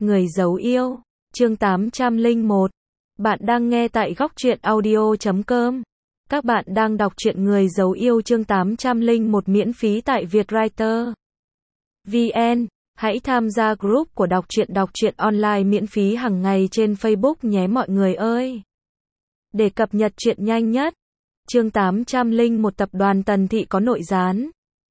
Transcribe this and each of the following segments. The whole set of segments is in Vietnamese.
Người giấu yêu, chương 801. Bạn đang nghe tại góc truyện audio.com. Các bạn đang đọc truyện Người giấu yêu chương 801 miễn phí tại Vietwriter VN. Hãy tham gia group của đọc truyện online miễn phí hàng ngày trên Facebook nhé mọi người ơi. Để cập nhật truyện nhanh nhất. Chương 801 tập đoàn Tần Thị có nội gián.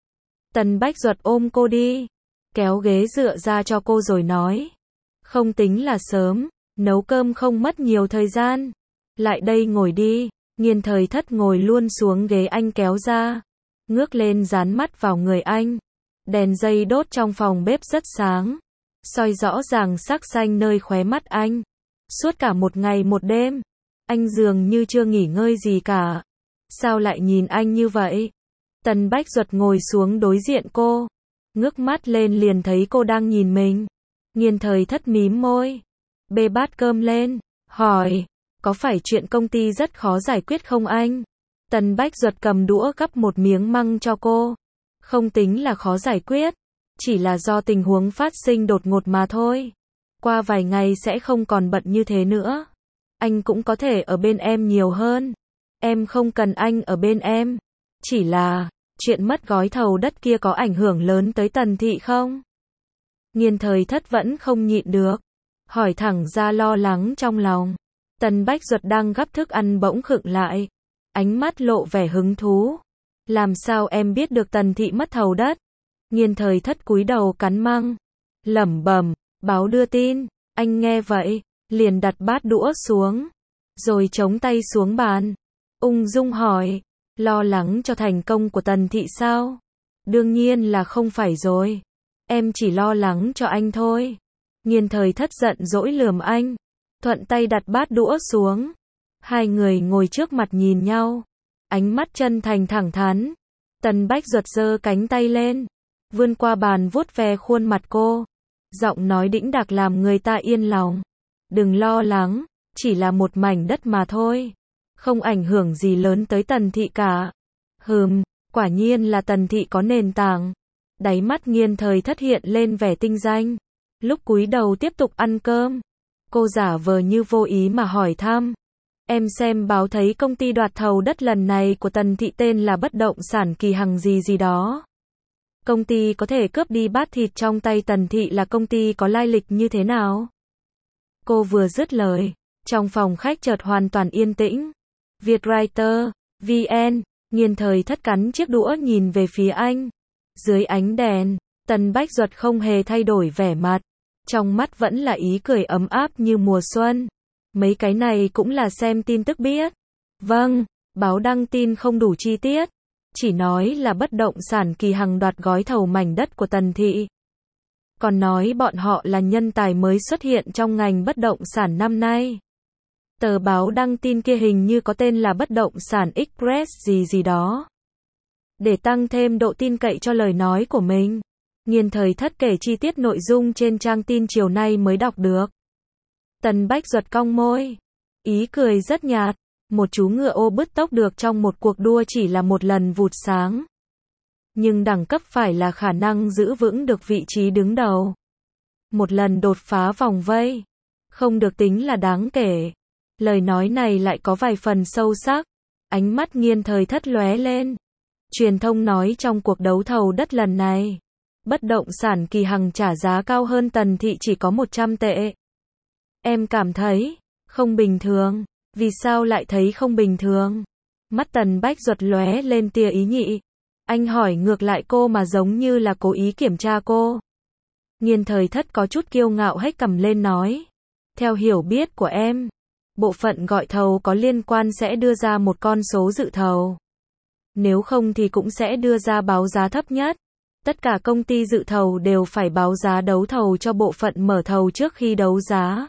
Tần Bách Duật ôm cô đi, kéo ghế dựa ra cho cô rồi nói. Không tính là sớm, nấu cơm không mất nhiều thời gian. Lại đây ngồi đi. Nghiên Thời Thất ngồi luôn xuống ghế anh kéo ra, ngước lên dán mắt vào người anh. Đèn dây đốt trong phòng bếp rất sáng, soi rõ ràng sắc xanh nơi khóe mắt anh. Suốt cả một ngày một đêm, anh dường như chưa nghỉ ngơi gì cả. Sao lại nhìn anh như vậy? Tần Bách Duật ngồi xuống đối diện cô, ngước mắt lên liền thấy cô đang nhìn mình. Nghiên Thời Thất mím môi, bê bát cơm lên, hỏi, có phải chuyện công ty rất khó giải quyết không anh? Tần Bách Duật cầm đũa gắp một miếng măng cho cô. Không tính là khó giải quyết, chỉ là do tình huống phát sinh đột ngột mà thôi. Qua vài ngày sẽ không còn bận như thế nữa. Anh cũng có thể ở bên em nhiều hơn. Em không cần anh ở bên em. Chỉ là, chuyện mất gói thầu đất kia có ảnh hưởng lớn tới Tần Thị không? Nghiên Thời Thất vẫn không nhịn được, hỏi thẳng ra lo lắng trong lòng. Tần Bách Duật đang gắp thức ăn bỗng khựng lại, ánh mắt lộ vẻ hứng thú. Làm sao em biết được Tần Thị mất thầu đất? Nghiên Thời Thất cúi đầu cắn măng, lẩm bẩm, báo đưa tin. Anh nghe vậy, liền đặt bát đũa xuống, rồi chống tay xuống bàn, ung dung hỏi, lo lắng cho thành công của Tần Thị sao? Đương nhiên là không phải rồi. Em chỉ lo lắng cho anh thôi. Nghiên Thời Thất giận dỗi lườm anh, thuận tay đặt bát đũa xuống. Hai người ngồi trước mặt nhìn nhau, ánh mắt chân thành thẳng thắn. Tần Bách Duật giơ cánh tay lên, vươn qua bàn vuốt ve khuôn mặt cô, giọng nói đĩnh đạc làm người ta yên lòng. Đừng lo lắng, chỉ là một mảnh đất mà thôi, không ảnh hưởng gì lớn tới Tần Thị cả. Quả nhiên là Tần Thị có nền tảng. Đáy mắt Nghiên Thời Thất hiện lên vẻ tinh danh. Lúc cúi đầu tiếp tục ăn cơm, cô giả vờ như vô ý mà hỏi thăm. Em xem báo thấy công ty đoạt thầu đất lần này của Tần Thị tên là bất động sản Kỳ Hằng gì đó. Công ty có thể cướp đi bát thịt trong tay Tần Thị là công ty có lai lịch như thế nào? Cô vừa dứt lời, trong phòng khách chợt hoàn toàn yên tĩnh. Vietwriter VN. Nghiên Thời Thất cắn chiếc đũa nhìn về phía anh. Dưới ánh đèn, Tần Bách Duật không hề thay đổi vẻ mặt, trong mắt vẫn là ý cười ấm áp như mùa xuân. Mấy cái này cũng là xem tin tức biết. Vâng, báo đăng tin không đủ chi tiết, chỉ nói là bất động sản Kỳ Hằng đoạt gói thầu mảnh đất của Tần Thị. Còn nói bọn họ là nhân tài mới xuất hiện trong ngành bất động sản năm nay. Tờ báo đăng tin kia hình như có tên là bất động sản Express gì đó. Để tăng thêm độ tin cậy cho lời nói của mình, Nghiên Thời Thất kể chi tiết nội dung trên trang tin chiều nay mới đọc được. Tần Bách Duật cong môi, ý cười rất nhạt. Một chú ngựa ô bứt tốc được trong một cuộc đua chỉ là một lần vụt sáng. Nhưng đẳng cấp phải là khả năng giữ vững được vị trí đứng đầu. Một lần đột phá vòng vây, không được tính là đáng kể. Lời nói này lại có vài phần sâu sắc. Ánh mắt Nghiên Thời Thất lóe lên. Truyền thông nói trong cuộc đấu thầu đất lần này, bất động sản Kỳ Hằng trả giá cao hơn Tần Thị chỉ có 100 tệ. Em cảm thấy không bình thường. Vì sao lại thấy không bình thường? Mắt Tần Bách Duật lóe lên tia ý nhị. Anh hỏi ngược lại cô mà giống như là cố ý kiểm tra cô. Nghiên Thời Thất có chút kiêu ngạo hếch cằm lên nói. Theo hiểu biết của em, bộ phận gọi thầu có liên quan sẽ đưa ra một con số dự thầu. Nếu không thì cũng sẽ đưa ra báo giá thấp nhất. Tất cả công ty dự thầu đều phải báo giá đấu thầu cho bộ phận mở thầu trước khi đấu giá.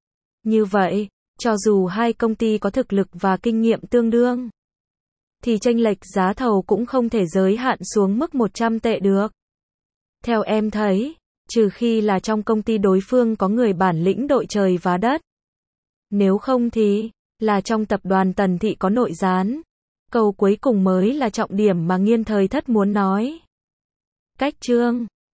Như vậy, cho dù hai công ty có thực lực và kinh nghiệm tương đương, thì chênh lệch giá thầu cũng không thể giới hạn xuống mức 100 tệ được. Theo em thấy, trừ khi là trong công ty đối phương có người bản lĩnh đội trời vá đất. Nếu không thì, là trong tập đoàn Tần Thị có nội gián. Câu cuối cùng mới là trọng điểm mà Nghiên Thời Thất muốn nói. Cách chương